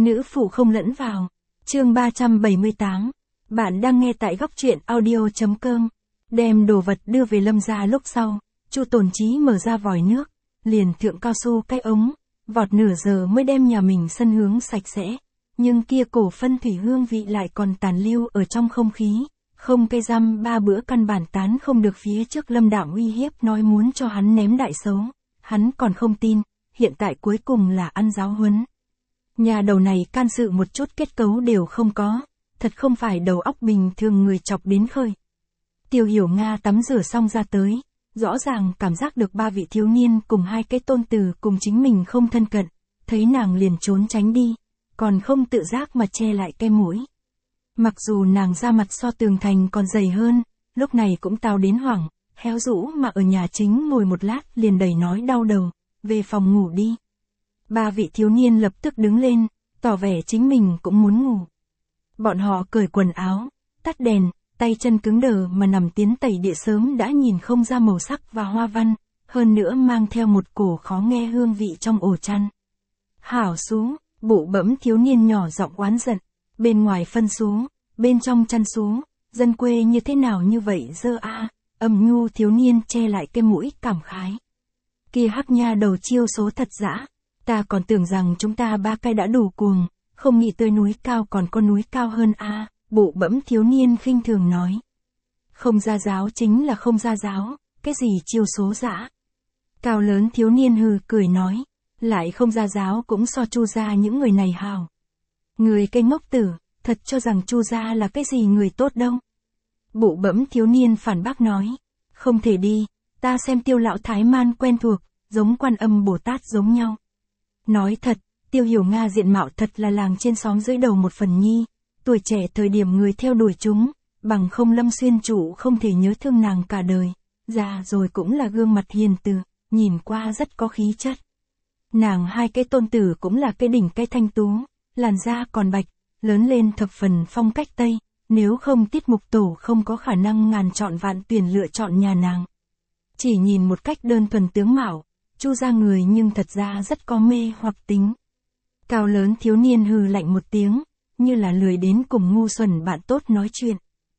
Nữ phụ không lẫn vào. Chương 378. Bạn đang nghe tại góc truyện audio.com. Đem đồ vật đưa về Lâm gia lúc sau, Chu Tồn Chí mở ra vòi nước, liền thượng cao su cái ống, vọt nửa giờ mới đem nhà mình sân hướng sạch sẽ. Nhưng kia cổ phân thủy hương vị lại còn tàn lưu ở trong không khí, không cây răm ba bữa căn bản tán không được. Phía trước Lâm Đạo uy hiếp nói muốn cho hắn ném đại xấu, hắn còn không tin, hiện tại cuối cùng là ăn giáo huấn. Nhà đầu này can sự một chút kết cấu đều không có, thật không phải đầu óc bình thường người chọc đến khơi. Tiêu Hiểu Nga tắm rửa xong ra tới, rõ ràng cảm giác được ba vị thiếu niên cùng hai cái tôn tử cùng chính mình không thân cận, thấy nàng liền trốn tránh đi, còn không tự giác mà che lại cái mũi. Mặc dù nàng da mặt so tường thành còn dày hơn, lúc này cũng tao đến hoảng, héo rũ mà ở nhà chính ngồi một lát liền đầy nói đau đầu, về phòng ngủ đi. Ba vị thiếu niên lập tức đứng lên, tỏ vẻ chính mình cũng muốn ngủ. Bọn họ cởi quần áo, tắt đèn, tay chân cứng đờ mà nằm tiến tẩy địa sớm đã nhìn không ra màu sắc và hoa văn, hơn nữa mang theo một cổ khó nghe hương vị trong ổ chăn. Hảo xú, bụ bẫm thiếu niên nhỏ giọng oán giận, bên ngoài phân xú, bên trong chăn xú, dân quê như thế nào như vậy dơ a. Âm nhu thiếu niên che lại cái mũi cảm khái. Kia hắc nha đầu chiêu số thật dã, ta còn tưởng rằng chúng ta ba cái đã đủ cuồng, không nghĩ tới núi cao còn có núi cao hơn a. Bụ bẫm thiếu niên khinh thường nói. Không ra giáo chính là không ra giáo, cái gì chiêu số dã. Cao lớn thiếu niên hừ cười nói, lại không ra giáo cũng so Chu gia những người này hào. Người cái ngốc tử, thật cho rằng Chu gia là cái gì người tốt đâu. Bụ bẫm thiếu niên phản bác nói, không thể đi, ta xem Tiêu lão thái man quen thuộc, giống Quan Âm Bồ Tát giống nhau. Nói thật, Tiêu Hiểu Nga diện mạo thật là làng trên xóm dưới đầu một phần nhi, tuổi trẻ thời điểm người theo đuổi chúng, bằng không Lâm Xuyên chủ không thể nhớ thương nàng cả đời, già rồi cũng là gương mặt hiền từ, nhìn qua rất có khí chất. Nàng hai cái tôn tử cũng là cái đỉnh cái thanh tú, làn da còn bạch, lớn lên thập phần phong cách Tây, nếu không Tiết Mục Tổ không có khả năng ngàn chọn vạn tuyển lựa chọn nhà nàng. Chỉ nhìn một cách đơn thuần tướng mạo, Chu gia người nhưng thật ra rất có mê hoặc tính. Cao lớn thiếu niên hừ lạnh một tiếng, như là lười đến cùng ngu xuẩn bạn tốt nói chuyện.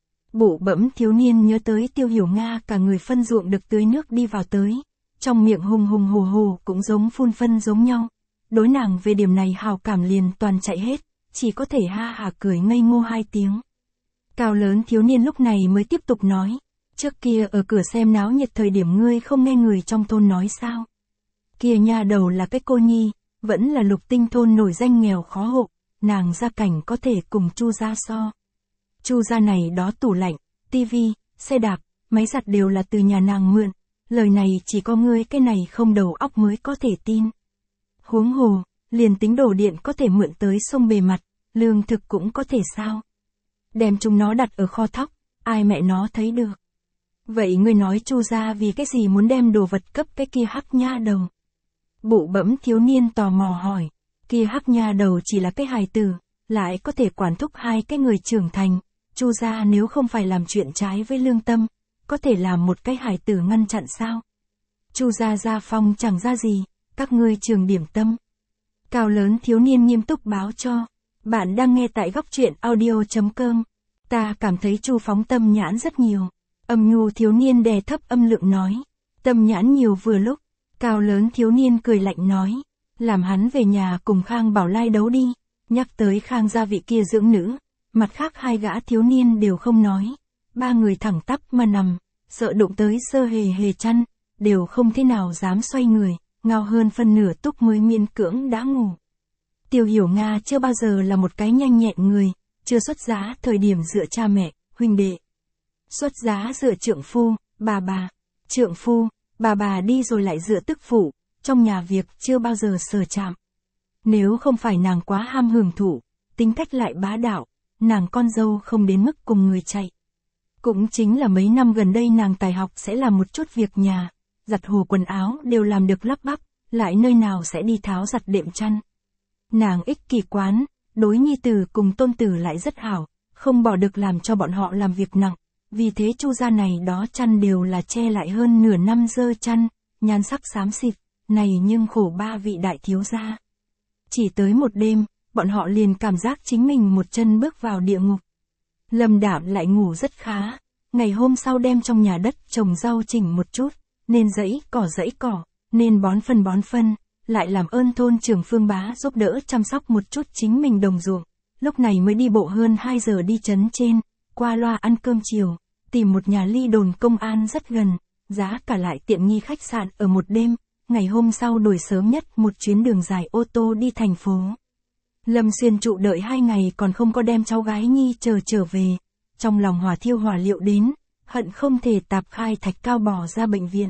Bụ bẫm thiếu niên nhớ tới Tiêu Hiểu Nga cả người phân ruộng được tưới nước đi vào tới, trong miệng hùng hùng hồ hồ cũng giống phun phân giống nhau. Đối nàng về điểm này hào cảm liền toàn chạy hết, chỉ có thể ha hả cười ngây ngô hai tiếng. Cao lớn thiếu niên lúc này mới tiếp tục nói, trước kia ở cửa xem náo nhiệt thời điểm ngươi không nghe người trong thôn nói sao. Kia nha đầu là cái cô nhi, vẫn là Lục Tinh thôn nổi danh nghèo khó hộ, nàng gia cảnh có thể cùng Chu gia so. Chu gia này đó tủ lạnh, tivi, xe đạp, máy giặt đều là từ nhà nàng mượn, lời này chỉ có ngươi cái này không đầu óc mới có thể tin. Huống hồ, liền tính đồ điện có thể mượn tới sông bề mặt, lương thực cũng có thể sao. Đem chúng nó đặt ở kho thóc, ai mẹ nó thấy được. Vậy ngươi nói Chu gia vì cái gì muốn đem đồ vật cấp cái kia hắc nha đầu? Bụ bẫm thiếu niên tò mò hỏi, kia hắc nha đầu chỉ là cái hài tử, lại có thể quản thúc hai cái người trưởng thành, Chu gia nếu không phải làm chuyện trái với lương tâm, có thể làm một cái hài tử ngăn chặn sao? Chu gia gia phong chẳng ra gì, các ngươi trường điểm tâm. Cao lớn thiếu niên nghiêm túc báo cho, bạn đang nghe tại góc truyện audio.com. Ta cảm thấy Chu phóng tâm nhãn rất nhiều. Âm nhu thiếu niên đè thấp âm lượng nói, tâm nhãn nhiều vừa lúc. Cao lớn thiếu niên cười lạnh nói, làm hắn về nhà cùng Khang Bảo Lai đấu đi. Nhắc tới Khang gia vị kia dưỡng nữ, mặt khác hai gã thiếu niên đều không nói. Ba người thẳng tắp mà nằm, sợ đụng tới sơ hề hề chăn, đều không thế nào dám xoay người, ngao hơn phân nửa túc mới miên cưỡng đã ngủ. Tiêu Hiểu Nga chưa bao giờ là một cái nhanh nhẹn người, chưa xuất giá thời điểm dựa cha mẹ, huynh đệ. Xuất giá dựa trượng phu, bà, trượng phu, bà đi rồi lại dựa tức phụ, trong nhà việc chưa bao giờ sờ chạm. Nếu không phải nàng quá ham hưởng thụ, tính cách lại bá đạo, nàng con dâu không đến mức cùng người chạy. Cũng chính là mấy năm gần đây nàng tài học sẽ làm một chút việc nhà, giặt hồ quần áo đều làm được lắp bắp, lại nơi nào sẽ đi tháo giặt đệm chăn. Nàng ích kỷ quán, đối nhi tử cùng tôn tử lại rất hảo, không bỏ được làm cho bọn họ làm việc nặng. Vì thế Chu gia này đó chăn đều là che lại hơn nửa năm dơ chăn, nhan sắc xám xịt, này nhưng khổ ba vị đại thiếu gia. Chỉ tới một đêm, bọn họ liền cảm giác chính mình một chân bước vào địa ngục. Lâm Đạm lại ngủ rất khá, ngày hôm sau đem trong nhà đất trồng rau chỉnh một chút, nên dãy cỏ, nên bón phân, lại làm ơn thôn trưởng Phương Bá giúp đỡ chăm sóc một chút chính mình đồng ruộng, lúc này mới đi bộ hơn 2 giờ đi trấn trên, qua loa ăn cơm chiều, tìm một nhà ly đồn công an rất gần, giá cả lại tiện nghi khách sạn ở một đêm, ngày hôm sau đuổi sớm nhất một chuyến đường dài ô tô đi thành phố. Lâm Xuyên Trụ đợi 2 ngày còn không có đem cháu gái Nhi trở về, trong lòng hỏa thiêu hỏa liệu đến, hận không thể tạp khai thạch cao bỏ ra bệnh viện.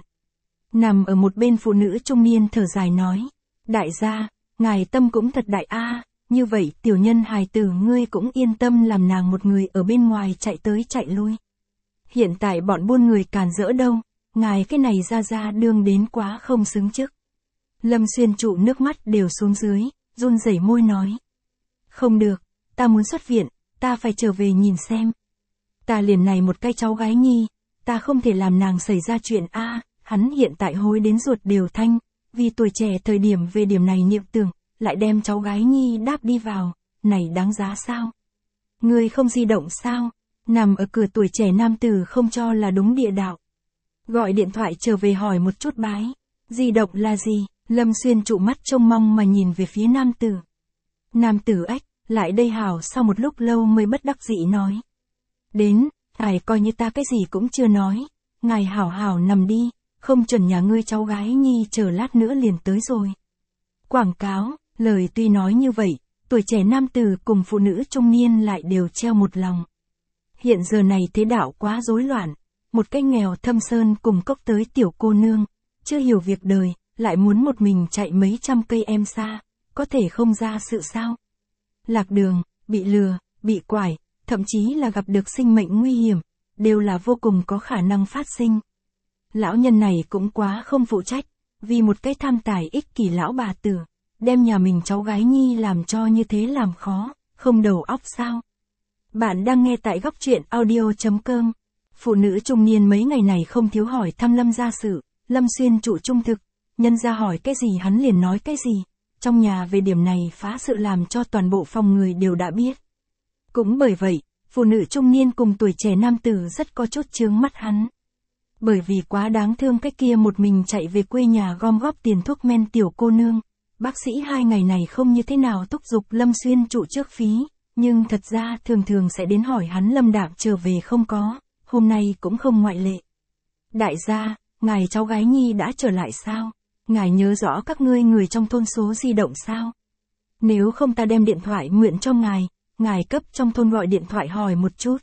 Nằm ở một bên phụ nữ trung niên thở dài nói, đại gia, ngài tâm cũng thật đại a, như vậy tiểu nhân hài tử ngươi cũng yên tâm làm nàng một người ở bên ngoài chạy tới chạy lui. Hiện tại bọn buôn người càn rỡ đâu, ngài cái này ra đương đến quá không xứng chức. Lâm Xuyên Trụ nước mắt đều xuống dưới, run rẩy môi nói. Không được, ta muốn xuất viện, ta phải trở về nhìn xem. Ta liền này một cái cháu gái Nhi, ta không thể làm nàng xảy ra chuyện a. Hắn hiện tại hối đến ruột đều thanh, vì tuổi trẻ thời điểm về điểm này niệm tưởng, lại đem cháu gái Nhi đáp đi vào, này đáng giá sao? Ngươi không di động sao? Nằm ở cửa tuổi trẻ nam tử không cho là đúng địa đạo. Gọi điện thoại trở về hỏi một chút bái, di động là gì? Lâm Xuyên Trụ mắt trông mong mà nhìn về phía nam tử. Nam tử ách, lại đây hảo sau một lúc lâu mới bất đắc dĩ nói. Đến, ngài coi như ta cái gì cũng chưa nói, ngài hảo hảo nằm đi, không chuẩn nhà ngươi cháu gái Nhi chờ lát nữa liền tới rồi. Quảng cáo, lời tuy nói như vậy, tuổi trẻ nam tử cùng phụ nữ trung niên lại đều treo một lòng. Hiện giờ này thế đạo quá rối loạn, một cái nghèo thâm sơn cùng cốc tới tiểu cô nương, chưa hiểu việc đời, lại muốn một mình chạy mấy trăm cây em xa, có thể không ra sự sao? Lạc đường, bị lừa, bị quải, thậm chí là gặp được sinh mệnh nguy hiểm, đều là vô cùng có khả năng phát sinh. Lão nhân này cũng quá không phụ trách, vì một cái tham tài ích kỷ lão bà tử, đem nhà mình cháu gái Nhi làm cho như thế làm khó, không đầu óc sao? Bạn đang nghe tại góc truyện audio.com. Phụ nữ trung niên mấy ngày này không thiếu hỏi thăm Lâm gia sự, Lâm Xuyên Trụ trung thực, nhân gia hỏi cái gì hắn liền nói cái gì, trong nhà về điểm này phá sự làm cho toàn bộ phòng người đều đã biết. Cũng bởi vậy, phụ nữ trung niên cùng tuổi trẻ nam tử rất có chút chướng mắt hắn. Bởi vì quá đáng thương cái kia một mình chạy về quê nhà gom góp tiền thuốc men tiểu cô nương, bác sĩ 2 ngày này không như thế nào thúc giục Lâm Xuyên Trụ trước phí, nhưng thật ra thường sẽ đến hỏi hắn Lâm Đạm trở về không có, hôm nay cũng không ngoại lệ. Đại gia, ngài cháu gái Nhi đã trở lại sao? Ngài nhớ rõ các ngươi người trong thôn số di động sao? Nếu không ta đem điện thoại mượn cho ngài cấp trong thôn gọi điện thoại hỏi một chút.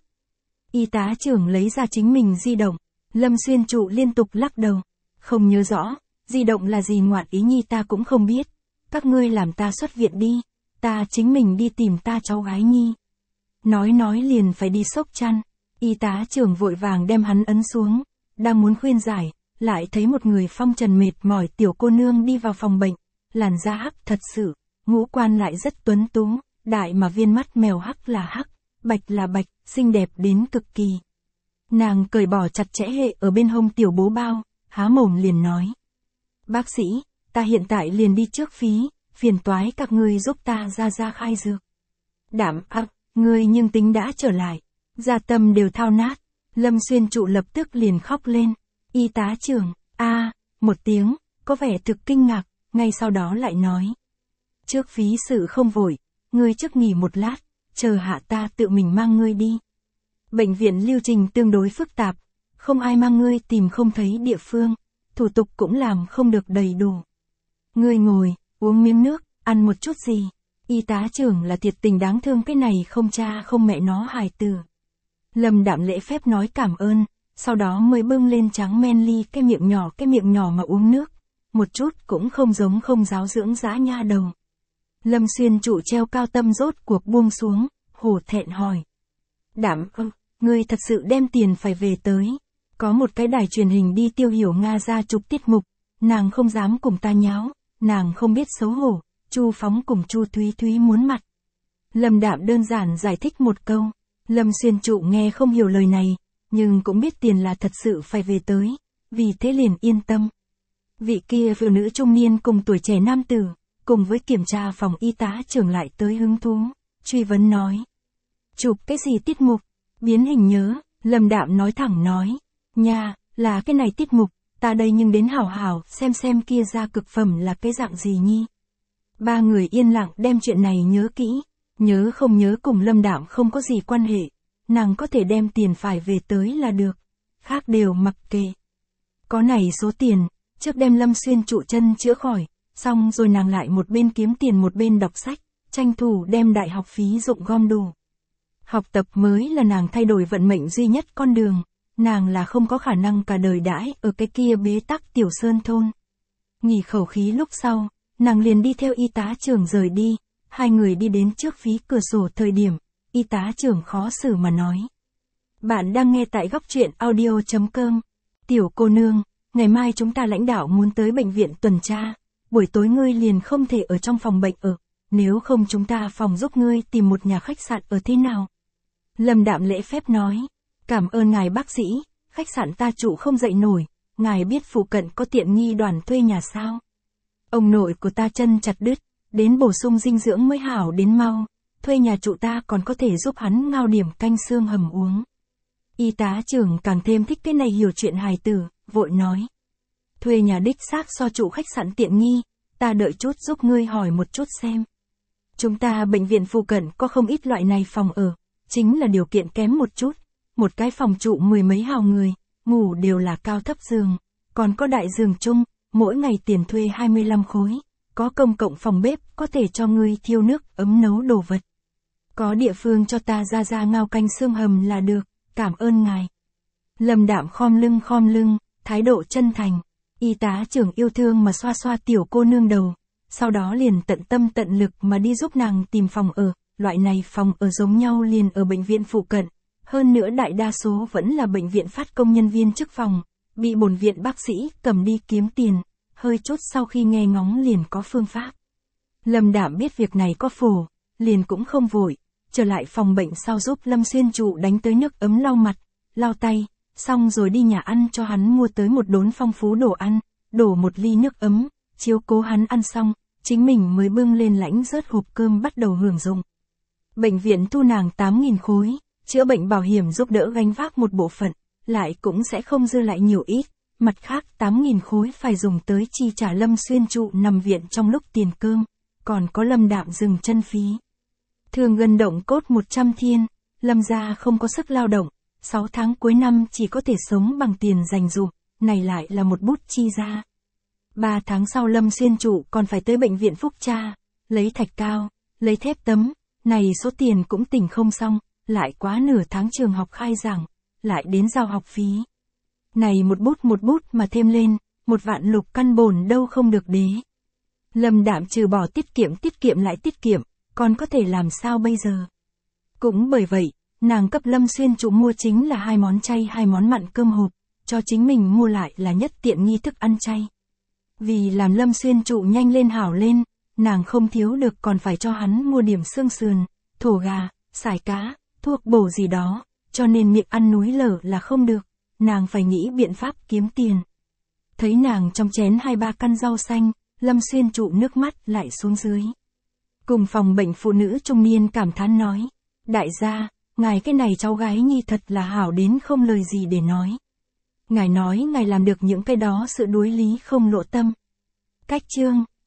Y tá trưởng lấy ra chính mình di động, Lâm Xuyên Trụ liên tục lắc đầu. Không nhớ rõ, di động là gì ngoạn ý Nhi ta cũng không biết. Các ngươi làm ta xuất viện đi, ta chính mình đi tìm ta cháu gái Nhi. Nói liền phải đi xốc chăn, y tá trưởng vội vàng đem hắn ấn xuống, đang muốn khuyên giải, lại thấy một người phong trần mệt mỏi tiểu cô nương đi vào phòng bệnh, làn da hắc thật sự, ngũ quan lại rất tuấn tú, đại mà viên mắt mèo hắc là hắc, bạch là bạch, xinh đẹp đến cực kỳ. Nàng cởi bỏ chặt chẽ hệ ở bên hông tiểu bố bao, há mồm liền nói. Bác sĩ, ta hiện tại liền đi trước phí, phiền toái các ngươi giúp ta ra khai dược. Đảm ác, ngươi nhưng tính đã trở lại, gia tâm đều thao nát. Lâm Xuyên Trụ lập tức liền khóc lên. Y tá trưởng, một tiếng, có vẻ thực kinh ngạc, ngay sau đó lại nói. Trước phí sự không vội, ngươi trước nghỉ một lát, chờ hạ ta tự mình mang ngươi đi. Bệnh viện lưu trình tương đối phức tạp, không ai mang ngươi tìm không thấy địa phương, thủ tục cũng làm không được đầy đủ. Ngươi ngồi, uống miếng nước, ăn một chút gì. Y tá trưởng là thiệt tình đáng thương cái này không cha không mẹ nó hài tử. Lâm Đạm lễ phép nói cảm ơn, sau đó mới bưng lên trắng men ly cái miệng nhỏ mà uống nước, một chút cũng không giống không giáo dưỡng dã nha đầu. Lâm Xuyên Trụ treo cao tâm rốt cuộc buông xuống, hổ thẹn hỏi. Đạm, ngươi thật sự đem tiền phải về tới. Có một cái đài truyền hình đi Tiêu Hiểu Nga ra chụp tiết mục, nàng không dám cùng ta nháo, nàng không biết xấu hổ, Chu Phóng cùng Chu Thúy muốn mặt. Lâm Đạm đơn giản giải thích một câu, Lâm Xuyên Trụ nghe không hiểu lời này, nhưng cũng biết tiền là thật sự phải về tới, vì thế liền yên tâm. Vị kia phụ nữ trung niên cùng tuổi trẻ nam tử, cùng với kiểm tra phòng y tá trưởng lại tới hứng thú, truy vấn nói. Chụp cái gì tiết mục? Biến hình nhớ, Lâm Đạm nói thẳng nói. Nha, là cái này tiết mục, ta đây nhưng đến hảo hảo xem kia ra cực phẩm là cái dạng gì nhi. Ba người yên lặng đem chuyện này nhớ kỹ, nhớ không nhớ cùng Lâm Đạm không có gì quan hệ, nàng có thể đem tiền phải về tới là được, khác đều mặc kệ. Có này số tiền, trước đem Lâm Xuyên trụ chân chữa khỏi, xong rồi nàng lại một bên kiếm tiền một bên đọc sách, tranh thủ đem đại học phí dụng gom đủ. Học tập mới là nàng thay đổi vận mệnh duy nhất con đường, nàng là không có khả năng cả đời đãi ở cái kia bế tắc tiểu sơn thôn. Nghỉ khẩu khí lúc sau, nàng liền đi theo y tá trưởng rời đi, hai người đi đến trước phí cửa sổ thời điểm, y tá trưởng khó xử mà nói. Bạn đang nghe tại góc truyện audio.com. Tiểu cô nương, ngày mai chúng ta lãnh đạo muốn tới bệnh viện tuần tra, buổi tối ngươi liền không thể ở trong phòng bệnh ở, nếu không chúng ta phòng giúp ngươi tìm một nhà khách sạn ở thế nào. Lâm Đạm lễ phép nói, cảm ơn ngài bác sĩ, khách sạn ta trụ không dậy nổi, ngài biết phụ cận có tiện nghi đoàn thuê nhà sao? Ông nội của ta chân chặt đứt, đến bổ sung dinh dưỡng mới hảo đến mau, thuê nhà trụ ta còn có thể giúp hắn ngao điểm canh xương hầm uống. Y tá trưởng càng thêm thích cái này hiểu chuyện hài tử, vội nói. Thuê nhà đích xác so trụ khách sạn tiện nghi, ta đợi chút giúp ngươi hỏi một chút xem. Chúng ta bệnh viện phụ cận có không ít loại này phòng ở, chính là điều kiện kém một chút, một cái phòng trụ mười mấy hào người, ngủ đều là cao thấp giường, còn có đại giường chung, mỗi ngày tiền thuê 25 khối, có công cộng phòng bếp có thể cho ngươi thiêu nước ấm nấu đồ vật. Có địa phương cho ta ra ngao canh xương hầm là được, cảm ơn ngài. Lâm Đạm khom lưng, thái độ chân thành, y tá trưởng yêu thương mà xoa xoa tiểu cô nương đầu, sau đó liền tận tâm tận lực mà đi giúp nàng tìm phòng ở, loại này phòng ở giống nhau liền ở bệnh viện phụ cận, hơn nữa đại đa số vẫn là bệnh viện phát công nhân viên chức phòng, bị bổn viện bác sĩ cầm đi kiếm tiền, hơi chút sau khi nghe ngóng liền có phương pháp. Lâm Đạm biết việc này có phổ, liền cũng không vội, trở lại phòng bệnh sau giúp Lâm Xuyên trụ đánh tới nước ấm lau mặt, lau tay, xong rồi đi nhà ăn cho hắn mua tới một đốn phong phú đồ ăn, đổ một ly nước ấm, chiếu cố hắn ăn xong, chính mình mới bưng lên lãnh rớt hộp cơm bắt đầu hưởng dụng. Bệnh viện thu nàng 8.000 khối, chữa bệnh bảo hiểm giúp đỡ gánh vác một bộ phận, lại cũng sẽ không dư lại nhiều ít, mặt khác 8.000 khối phải dùng tới chi trả Lâm Xuyên trụ nằm viện trong lúc tiền cơm, còn có Lâm Đạm dừng chân phí. Thường gần động cốt 100 thiên, Lâm gia không có sức lao động, 6 tháng cuối năm chỉ có thể sống bằng tiền dành dụm, này lại là một bút chi ra. 3 tháng sau Lâm Xuyên trụ còn phải tới bệnh viện Phúc Tra, lấy thạch cao, lấy thép tấm, này số tiền cũng tỉnh không xong, lại quá nửa tháng trường học khai giảng, lại đến giao học phí. Này một bút mà thêm lên, 1 vạn lục căn bổn đâu không được đế. Lâm Đạm trừ bỏ tiết kiệm lại tiết kiệm, còn có thể làm sao bây giờ? Cũng bởi vậy, nàng cấp Lâm Xuyên trụ mua chính là 2 món chay 2 món mặn cơm hộp, cho chính mình mua lại là nhất tiện nghi thức ăn chay. Vì làm Lâm Xuyên trụ nhanh lên hảo lên, nàng không thiếu được còn phải cho hắn mua điểm xương sườn, thổ gà, sải cá, thuốc bổ gì đó, cho nên miệng ăn núi lở là không được, nàng phải nghĩ biện pháp kiếm tiền. Thấy nàng trong chén 2-3 căn rau xanh, Lâm Xuyên trụ nước mắt lại xuống dưới. Cùng phòng bệnh phụ nữ trung niên cảm thán nói, đại gia, ngài cái này cháu gái nhi thật là hảo đến không lời gì để nói. Ngài nói ngài làm được những cái đó sự đối lý không lộ tâm. Cách chương